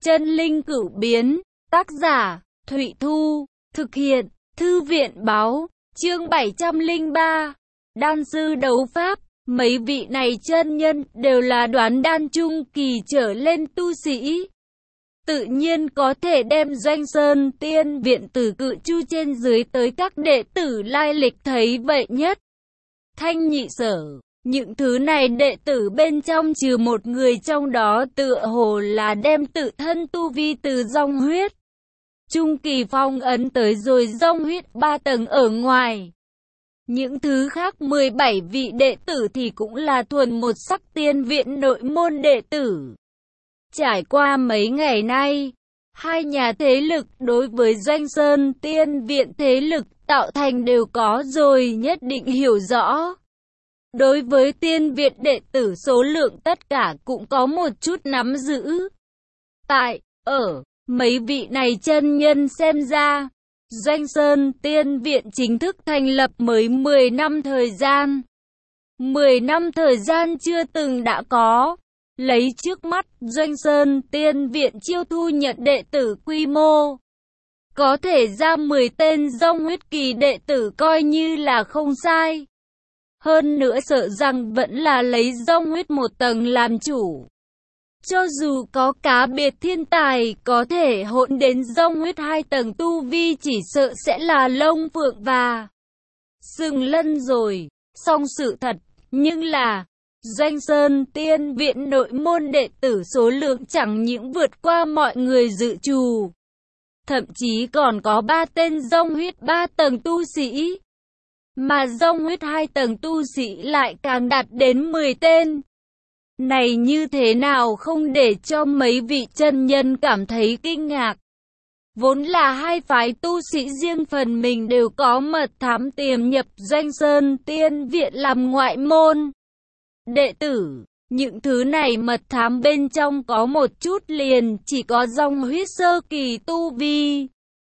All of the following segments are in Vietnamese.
Chân linh cửu biến, tác giả, Thụy Thu, thực hiện, Thư viện Báo, chương 703, đan sư đấu pháp. Mấy vị này chân nhân đều là đoán đan trung kỳ trở lên tu sĩ. Tự nhiên có thể đem Doanh Sơn Tiên Viện từ cự chu trên dưới tới các đệ tử lai lịch thấy vậy nhất. Thanh nhị sở, những thứ này đệ tử bên trong trừ một người trong đó tựa hồ là đem tự thân tu vi từ dòng huyết trung kỳ phong ấn tới rồi dòng huyết 3 tầng ở ngoài. Những thứ khác 17 vị đệ tử thì cũng là thuần một sắc tiên viện nội môn đệ tử. Trải qua mấy ngày nay, hai nhà thế lực đối với Doanh Sơn Tiên Viện thế lực tạo thành đều có rồi nhất định hiểu rõ. Đối với tiên viện đệ tử số lượng tất cả cũng có một chút nắm giữ. Mấy vị này chân nhân xem ra, Doanh Sơn Tiên Viện chính thức thành lập mới 10 năm thời gian. 10 năm thời gian chưa từng đã có. Lấy trước mắt Doanh Sơn Tiên Viện chiêu thu nhận đệ tử quy mô, có thể ra 10 tên dòng huyết kỳ đệ tử coi như là không sai. Hơn nữa sợ rằng vẫn là lấy dòng huyết 1 tầng làm chủ. Cho dù có cá biệt thiên tài có thể hỗn đến dòng huyết 2 tầng tu vi chỉ sợ sẽ là lông phượng và sừng lân rồi. Song sự thật, nhưng là Doanh Sơn Tiên Viện nội môn đệ tử số lượng chẳng những vượt qua mọi người dự trù. Thậm chí còn có 3 tên dòng huyết 3 tầng tu sĩ. Mà dòng huyết 2 tầng tu sĩ lại càng đạt đến 10 tên. Này như thế nào không để cho mấy vị chân nhân cảm thấy kinh ngạc. Vốn là hai phái tu sĩ riêng phần mình đều có mật thám tiềm nhập Doanh Sơn Tiên Viện làm ngoại môn đệ tử. Những thứ này mật thám bên trong có một chút liền chỉ có dòng huyết sơ kỳ tu vi.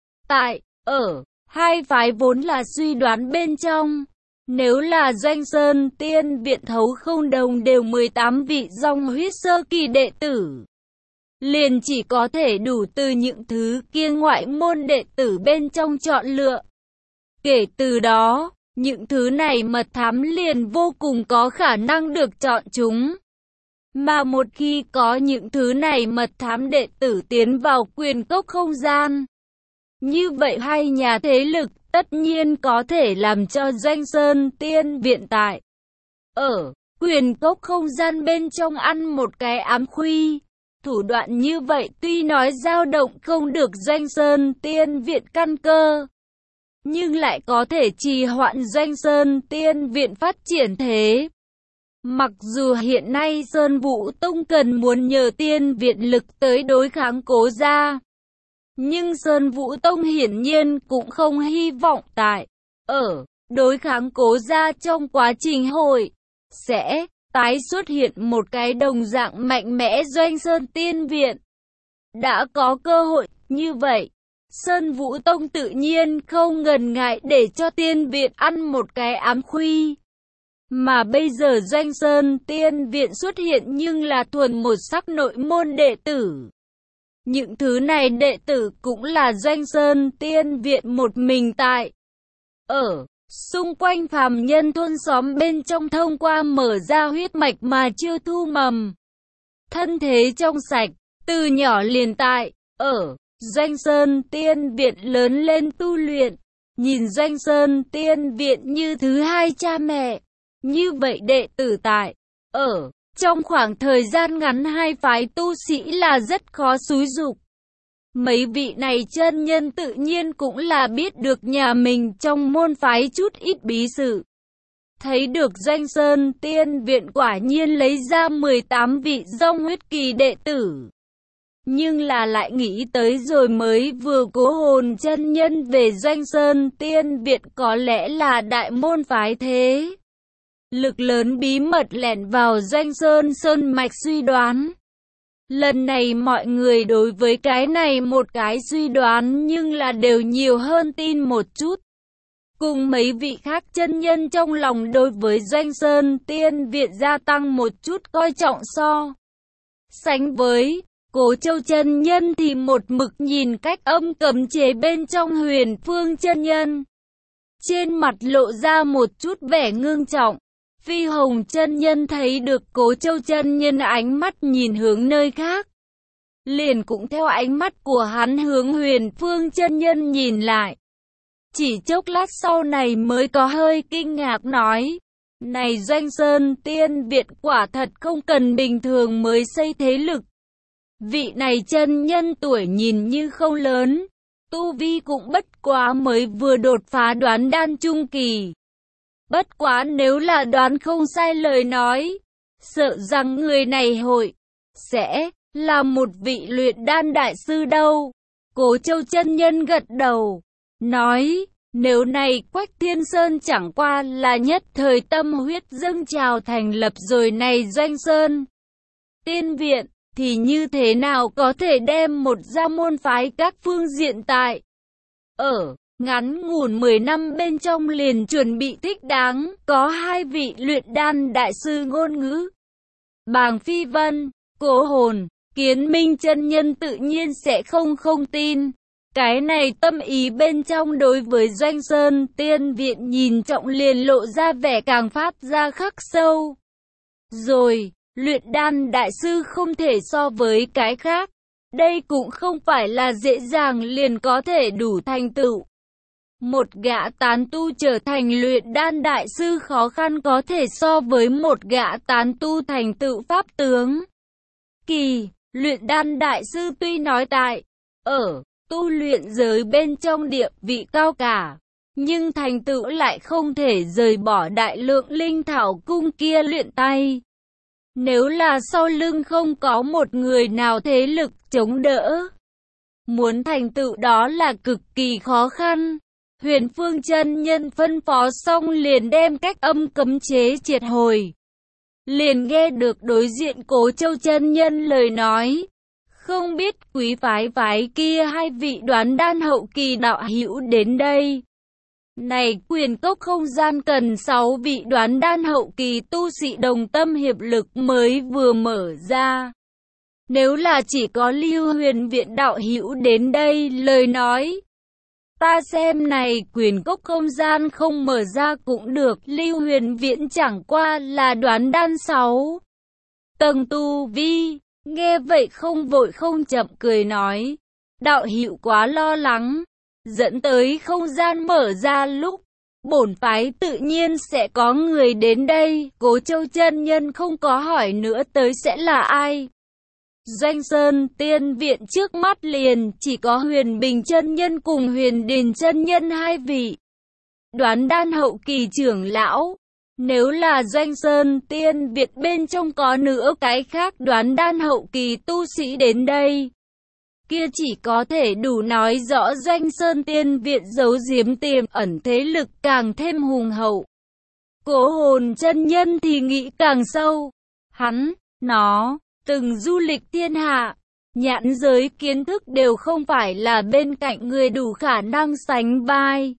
Hai phái vốn là suy đoán bên trong. Nếu là Doanh Sơn Tiên Viện thấu không đồng đều 18 vị dòng huyết sơ kỳ đệ tử, liền chỉ có thể đủ từ những thứ kia ngoại môn đệ tử bên trong chọn lựa. Kể từ đó, những thứ này mật thám liền vô cùng có khả năng được chọn chúng. Mà một khi có những thứ này mật thám đệ tử tiến vào quyền cốc không gian, như vậy hai nhà thế lực tất nhiên có thể làm cho Doanh Sơn Tiên Viện tại quyền cốc không gian bên trong ăn một cái ám khuy. Thủ đoạn như vậy tuy nói dao động không được Doanh Sơn Tiên Viện căn cơ, nhưng lại có thể trì hoãn Doanh Sơn Tiên Viện phát triển thế. Mặc dù hiện nay Sơn Vũ Tông cần muốn nhờ tiên viện lực tới đối kháng Cố gia, nhưng Sơn Vũ Tông hiển nhiên cũng không hy vọng đối kháng Cố gia trong quá trình hội sẽ tái xuất hiện một cái đồng dạng mạnh mẽ Doanh Sơn Tiên Viện. Đã có cơ hội như vậy, Sơn Vũ Tông tự nhiên không ngần ngại để cho tiên viện ăn một cái ám khuy. Mà bây giờ Doanh Sơn Tiên Viện xuất hiện nhưng là thuần một sắc nội môn đệ tử. Những thứ này đệ tử cũng là Doanh Sơn Tiên Viện một mình tại xung quanh phàm nhân thôn xóm bên trong thông qua mở ra huyết mạch mà chưa thu mầm. Thân thế trong sạch, từ nhỏ liền tại Doanh Sơn Tiên Viện lớn lên tu luyện, nhìn Doanh Sơn Tiên Viện như thứ hai cha mẹ. Như vậy đệ tử tại trong khoảng thời gian ngắn hai phái tu sĩ là rất khó xúi giục. Mấy vị này chân nhân tự nhiên cũng là biết được nhà mình trong môn phái chút ít bí sự. Thấy được Doanh Sơn Tiên Viện quả nhiên lấy ra 18 vị dòng huyết kỳ đệ tử. Nhưng là lại nghĩ tới rồi mới vừa cố hồn chân nhân về Doanh Sơn Tiên Viện có lẽ là đại môn phái thế lực lớn bí mật lẻn vào Doanh Sơn mạch suy đoán. Lần này mọi người đối với cái này một cái suy đoán nhưng là đều nhiều hơn tin một chút. Cùng mấy vị khác chân nhân trong lòng đối với Doanh Sơn Tiên Viện gia tăng một chút coi trọng so sánh với Cố Châu chân nhân thì một mực nhìn cách âm cấm chế bên trong Huyền Phương chân nhân. Trên mặt lộ ra một chút vẻ ngưng trọng. Phi Hồng chân nhân thấy được Cố Châu chân nhân ánh mắt nhìn hướng nơi khác, liền cũng theo ánh mắt của hắn hướng Huyền Phương chân nhân nhìn lại. Chỉ chốc lát sau này mới có hơi kinh ngạc nói, này Doanh Sơn Tiên Viện quả thật không cần bình thường mới xây thế lực. Vị này chân nhân tuổi nhìn như không lớn, tu vi cũng bất quá mới vừa đột phá đoán đan trung kỳ. Bất quá nếu là đoán không sai lời nói, sợ rằng người này sẽ là một vị luyện đan đại sư đâu. Cố Châu chân nhân gật đầu, nói, nếu này Quách Thiên Sơn chẳng qua là nhất thời tâm huyết dâng trào thành lập rồi này Doanh Sơn Tiên Viện, thì như thế nào có thể đem một gia môn phái các phương diện tại ngắn ngủn 10 năm bên trong liền chuẩn bị thích đáng, có hai vị luyện đan đại sư ngôn ngữ. Bàng Phi Vân, Cố Hồn, Kiến Minh chân nhân tự nhiên sẽ không tin. Cái này tâm ý bên trong đối với Doanh Sơn Tiên Viện nhìn trọng liền lộ ra vẻ càng phát ra khắc sâu. Rồi, luyện đan đại sư không thể so với cái khác. Đây cũng không phải là dễ dàng liền có thể đủ thành tựu. Một gã tán tu trở thành luyện đan đại sư khó khăn có thể so với một gã tán tu thành tựu pháp tướng. Luyện đan đại sư tuy nói tại tu luyện giới bên trong địa vị cao cả, nhưng thành tựu lại không thể rời bỏ đại lượng linh thảo cung kia luyện tay. Nếu là sau lưng không có một người nào thế lực chống đỡ, muốn thành tựu đó là cực kỳ khó khăn. Huyền Phương chân nhân phân phó xong liền đem cách âm cấm chế triệt hồi. Liền nghe được đối diện Cố Châu chân nhân lời nói. Không biết quý phái kia hai vị đoán đan hậu kỳ đạo hữu đến đây. Này Quyền Cốc không gian cần 6 vị đoán đan hậu kỳ tu sĩ đồng tâm hiệp lực mới vừa mở ra. Nếu là chỉ có Lưu Huyền Viện đạo hữu đến đây lời nói, ta xem này Quyền Cốc không gian không mở ra cũng được. Lưu Huyền Viện chẳng qua là đoán đan 6 tầng tu vi. Nghe vậy không vội không chậm cười nói, đạo hữu quá lo lắng, dẫn tới không gian mở ra lúc, bổn phái tự nhiên sẽ có người đến đây. Cố Châu chân nhân không có hỏi nữa tới sẽ là ai. Doanh Sơn Tiên Viện trước mắt liền chỉ có Huyền Bình chân nhân cùng Huyền Điền chân nhân hai vị đoán đan hậu kỳ trưởng lão. Nếu là Doanh Sơn Tiên Viện bên trong có nữa cái khác đoán đan hậu kỳ tu sĩ đến đây, kia chỉ có thể đủ nói rõ Doanh Sơn Tiên Viện giấu giếm tiềm ẩn thế lực càng thêm hùng hậu. Cố Hồn chân nhân thì nghĩ càng sâu. Nó từng du lịch thiên hạ, nhãn giới kiến thức đều không phải là bên cạnh người đủ khả năng sánh vai.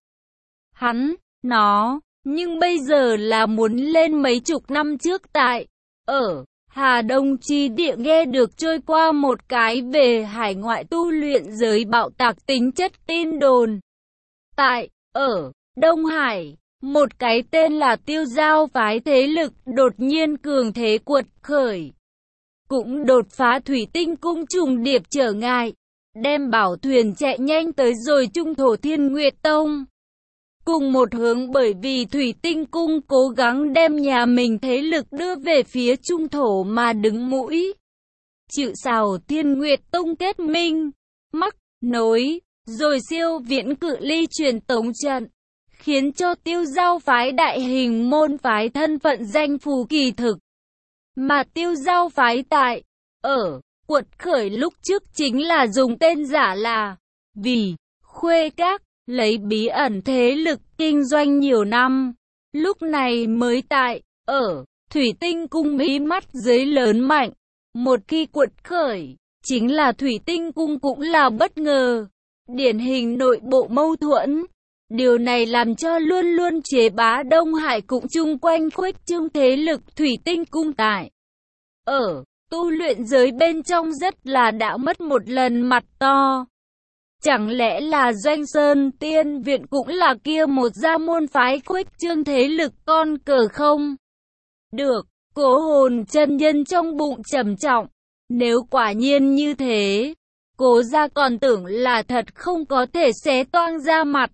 Nhưng bây giờ là muốn lên mấy chục năm trước tại Hà Đông chi địa nghe được trôi qua một cái về hải ngoại tu luyện giới bạo tạc tính chất tin đồn. Tại Đông Hải, một cái tên là Tiêu Giao phái thế lực đột nhiên cường thế cuột khởi, cũng đột phá Thủy Tinh cung trùng điệp trở ngại, đem bảo thuyền chạy nhanh tới rồi Trung Thổ Thiên Nguyệt Tông. Cùng một hướng bởi vì Thủy Tinh cung cố gắng đem nhà mình thế lực đưa về phía Trung Thổ mà đứng mũi chịu sào Thiên Nguyệt Tông kết minh, mắc nối, rồi siêu viễn cự ly truyền tống trận, khiến cho Tiêu Giao phái đại hình môn phái thân phận danh phù kỳ thực. Mà Tiêu Giao phái tại cuột khởi lúc trước chính là dùng tên giả là Vì Khuê Các, lấy bí ẩn thế lực kinh doanh nhiều năm, lúc này mới tại Thủy Tinh cung bí mắt dưới lớn mạnh. Một khi cuột khởi, chính là Thủy Tinh cung cũng là bất ngờ, điển hình nội bộ mâu thuẫn. Điều này làm cho luôn luôn chế bá Đông Hải cũng chung quanh khuếch trương thế lực Thủy Tinh cung tại tu luyện giới bên trong rất là đã mất một lần mặt to. Chẳng lẽ là Doanh Sơn Tiên Viện cũng là kia một gia môn phái khuếch trương thế lực con cờ không? Được, Cố Hồn chân nhân trong bụng trầm trọng. Nếu quả nhiên như thế, Cố gia còn tưởng là thật không có thể xé toang ra mặt.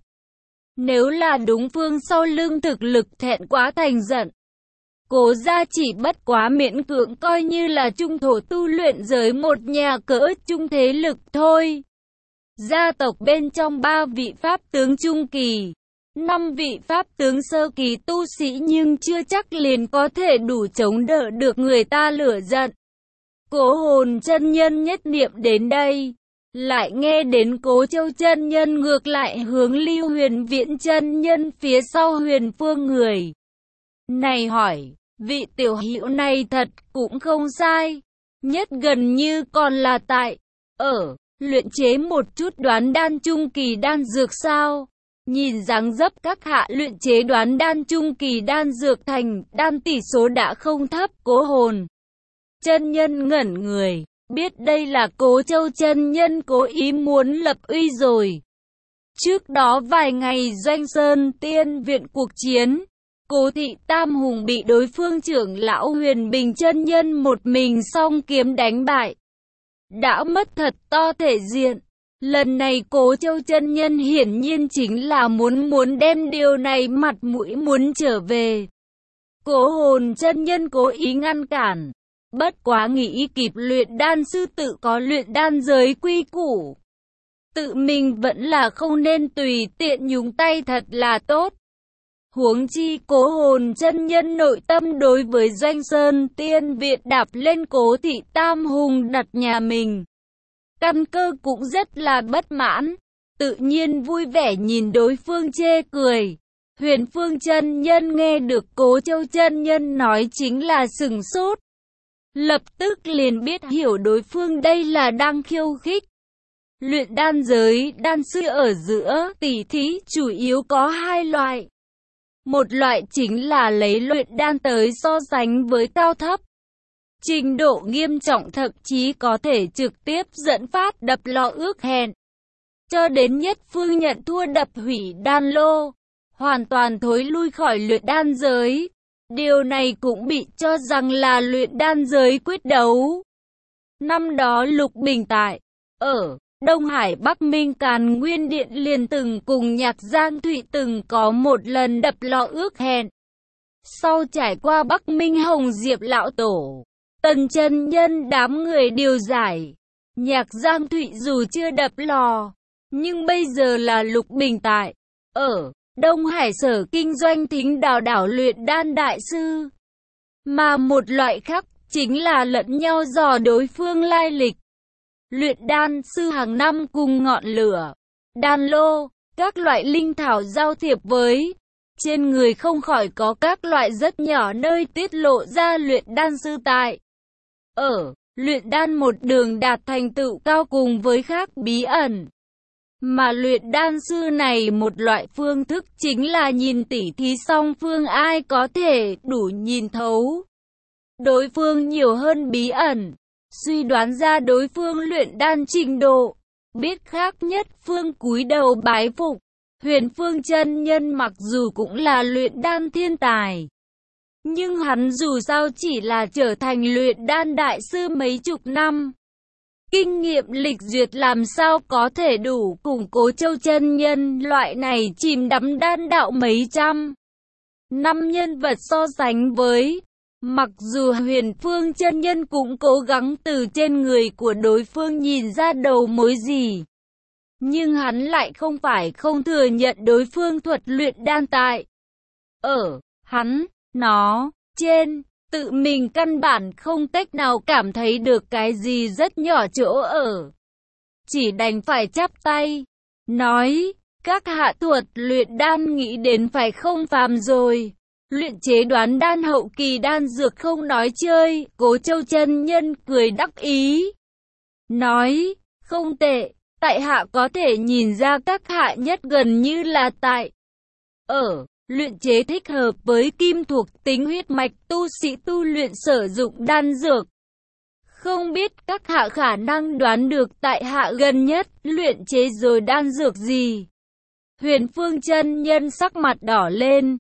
Nếu là đúng phương sau lưng thực lực thẹn quá thành giận, Cố gia chỉ bất quá miễn cưỡng coi như là trung thổ tu luyện giới một nhà cỡ trung thế lực thôi. Gia tộc bên trong 3 vị pháp tướng trung kỳ, 5 vị pháp tướng sơ kỳ tu sĩ nhưng chưa chắc liền có thể đủ chống đỡ được người ta lửa giận. Cố Hồn chân nhân nhất niệm đến đây, lại nghe đến Cố Châu chân nhân ngược lại hướng Lưu Huyền Viễn chân nhân phía sau Huyền Phương người này hỏi, vị tiểu hữu này thật cũng không sai, nhất gần như còn là tại luyện chế một chút đoán đan trung kỳ đan dược sao? Nhìn dáng dấp các hạ luyện chế đoán đan trung kỳ đan dược thành đan tỷ số đã không thấp. Cố Hồn chân nhân ngẩn người, biết đây là Cố Châu chân nhân cố ý muốn lập uy rồi. Trước đó vài ngày Doanh Sơn Tiên Viện cuộc chiến, Cố thị Tam Hùng bị đối phương trưởng lão Huyền Bình chân nhân một mình song kiếm đánh bại, đã mất thật to thể diện. Lần này Cố Châu chân nhân hiển nhiên chính là muốn đem điều này mặt mũi muốn trở về. Cố Hồn chân nhân cố ý ngăn cản, bất quá nghĩ kịp luyện đan sư tự có luyện đan giới quy củ, tự mình vẫn là không nên tùy tiện nhúng tay thật là tốt. Huống chi Cố Hồn chân nhân nội tâm đối với Doanh Sơn Tiên Viện đạp lên Cố thị Tam Hùng đặt nhà mình, căn cơ cũng rất là bất mãn, tự nhiên vui vẻ nhìn đối phương chê cười. Huyền Phương chân nhân nghe được Cố Châu chân nhân nói chính là sừng sốt, lập tức liền biết hiểu đối phương đây là đang khiêu khích. Luyện đan giới đan sư ở giữa tỷ thí chủ yếu có 2 loại. Một loại chính là lấy luyện đan tới so sánh với cao thấp, trình độ nghiêm trọng thậm chí có thể trực tiếp dẫn phát đập lò ước hẹn, cho đến nhất phương nhận thua đập hủy đan lô, hoàn toàn thối lui khỏi luyện đan giới. Điều này cũng bị cho rằng là luyện đan giới quyết đấu. Năm đó Lục Bình tại Đông Hải Bắc Minh Càn Nguyên Điện liền từng cùng Nhạc Giang Thụy từng có một lần đập lò ước hẹn. Sau trải qua Bắc Minh Hồng Diệp Lão Tổ, Tần chân nhân đám người điều giải, Nhạc Giang Thụy dù chưa đập lò, nhưng bây giờ là Lục Bình tại Đông Hải sở kinh doanh thính đảo luyện đan đại sư. Mà một loại khác chính là lẫn nhau dò đối phương lai lịch. Luyện đan sư hàng năm cùng ngọn lửa, đan lô, các loại linh thảo giao thiệp với, trên người không khỏi có các loại rất nhỏ nơi tiết lộ ra luyện đan sư tại luyện đan một đường đạt thành tựu cao cùng với khác bí ẩn. Mà luyện đan sư này một loại phương thức chính là nhìn tỉ thí song phương ai có thể đủ nhìn thấu đối phương nhiều hơn bí ẩn, suy đoán ra đối phương luyện đan trình độ, biết khác nhất phương cúi đầu bái phục. Huyền Phương chân nhân mặc dù cũng là luyện đan thiên tài, nhưng hắn dù sao chỉ là trở thành luyện đan đại sư mấy chục năm, kinh nghiệm lịch duyệt làm sao có thể đủ cùng Cố Châu chân nhân loại này chìm đắm đan đạo mấy trăm năm nhân vật so sánh với. Mặc dù Huyền Phương chân nhân cũng cố gắng từ trên người của đối phương nhìn ra đầu mối gì, nhưng hắn lại không phải không thừa nhận đối phương thuật luyện đan tại nó trên, tự mình căn bản không cách nào cảm thấy được cái gì rất nhỏ chỗ chỉ đành phải chắp tay, nói, các hạ thuật luyện đan nghĩ đến phải không phàm rồi. Luyện chế đoán đan hậu kỳ đan dược không nói chơi. Cố Châu chân nhân cười đắc ý, nói, không tệ, tại hạ có thể nhìn ra các hạ nhất gần như là tại luyện chế thích hợp với kim thuộc tính huyết mạch tu sĩ tu luyện sử dụng đan dược. Không biết các hạ khả năng đoán được tại hạ gần nhất luyện chế rồi đan dược gì? Huyền Phương chân nhân sắc mặt đỏ lên.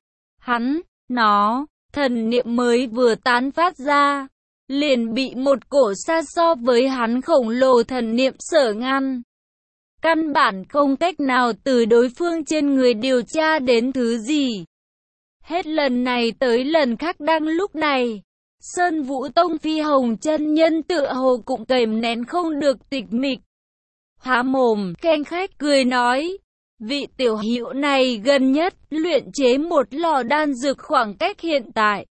Thần niệm mới vừa tán phát ra, liền bị một cổ xa so với hắn khổng lồ thần niệm sở ngăn. Căn bản không cách nào từ đối phương trên người điều tra đến thứ gì. Hết lần này tới lần khác đang lúc này, Sơn Vũ Tông Phi Hồng chân nhân tựa hồ cũng kềm nén không được tịch mịch. Há mồm, khanh khách cười nói, vị tiểu hữu này gần nhất luyện chế một lò đan dược khoảng cách hiện tại.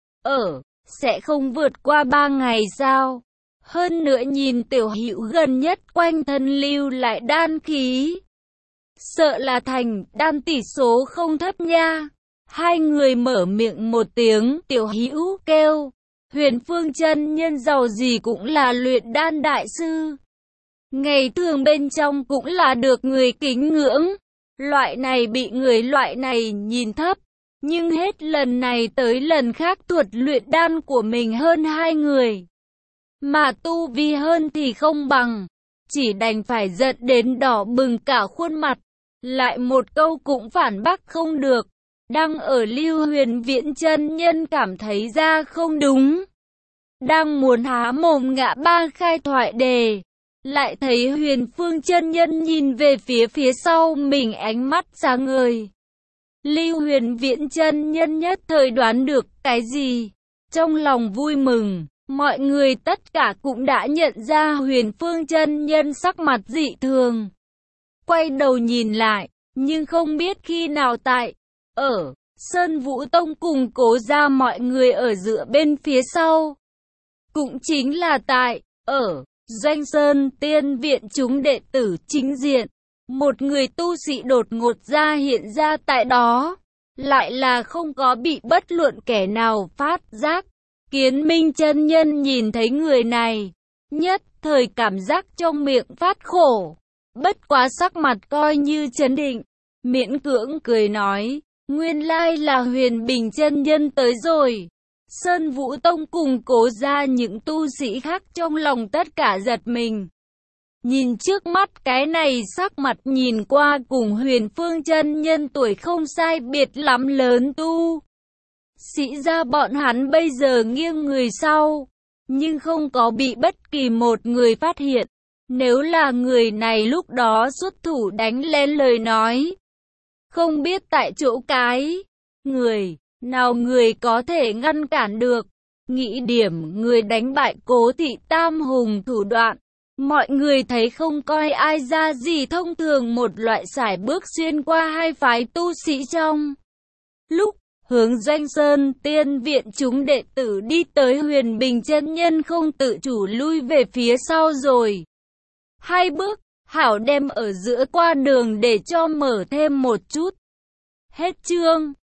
Sẽ không vượt qua 3 ngày sao? Hơn nữa nhìn tiểu hữu gần nhất quanh thân lưu lại đan khí. Sợ là thành đan tỷ số không thấp nha. Hai người mở miệng một tiếng, tiểu hữu kêu. Huyền Phương chân nhân giàu gì cũng là luyện đan đại sư. Ngày thường bên trong cũng là được người kính ngưỡng. Loại này bị người loại này nhìn thấp. Nhưng hết lần này tới lần khác thuật luyện đan của mình hơn hai người. Mà tu vi hơn thì không bằng. Chỉ đành phải giận đến đỏ bừng cả khuôn mặt. Lại một câu cũng phản bác không được. Đang ở Lưu Huyền Viễn chân nhân cảm thấy ra không đúng. Đang muốn há mồm ngã ba khai thoại đề. Lại thấy Huyền Phương chân nhân nhìn về phía sau mình ánh mắt sáng ngời. Lưu Huyền Viễn chân nhân nhất thời đoán được cái gì. Trong lòng vui mừng, mọi người tất cả cũng đã nhận ra Huyền Phương chân nhân sắc mặt dị thường. Quay đầu nhìn lại, nhưng không biết khi nào tại Sơn Vũ Tông cùng Cố Gia mọi người ở giữa bên phía sau. Cũng chính là tại Doanh Sơn Tiên Viện chúng đệ tử chính diện. Một người tu sĩ đột ngột ra hiện ra tại đó. Lại là không có bị bất luận kẻ nào phát giác. Kiến Minh chân nhân nhìn thấy người này, nhất thời cảm giác trong miệng phát khổ. Bất quá sắc mặt coi như trấn định, miễn cưỡng cười nói, nguyên lai là Huyền Bình chân nhân tới rồi. Sơn Vũ Tông cùng Cố Gia những tu sĩ khác trong lòng tất cả giật mình. Nhìn trước mắt cái này sắc mặt nhìn qua cùng Huyền Phương chân nhân tuổi không sai biệt lắm lớn tu. Sĩ ra bọn hắn bây giờ nghiêng người sau, nhưng không có bị bất kỳ một người phát hiện. Nếu là người này lúc đó xuất thủ đánh lên lời nói, không biết tại chỗ cái nào người có thể ngăn cản được. Nghĩ điểm người đánh bại Cố Thị Tam Hùng thủ đoạn, mọi người thấy không coi ai ra gì thông thường một loại sải bước xuyên qua hai phái tu sĩ trong. Lúc hướng Doanh Sơn Tiên Viện chúng đệ tử đi tới Huyền Bình chân nhân không tự chủ lui về phía sau rồi. Hai bước, hảo đem ở giữa qua đường để cho mở thêm một chút. Hết chương.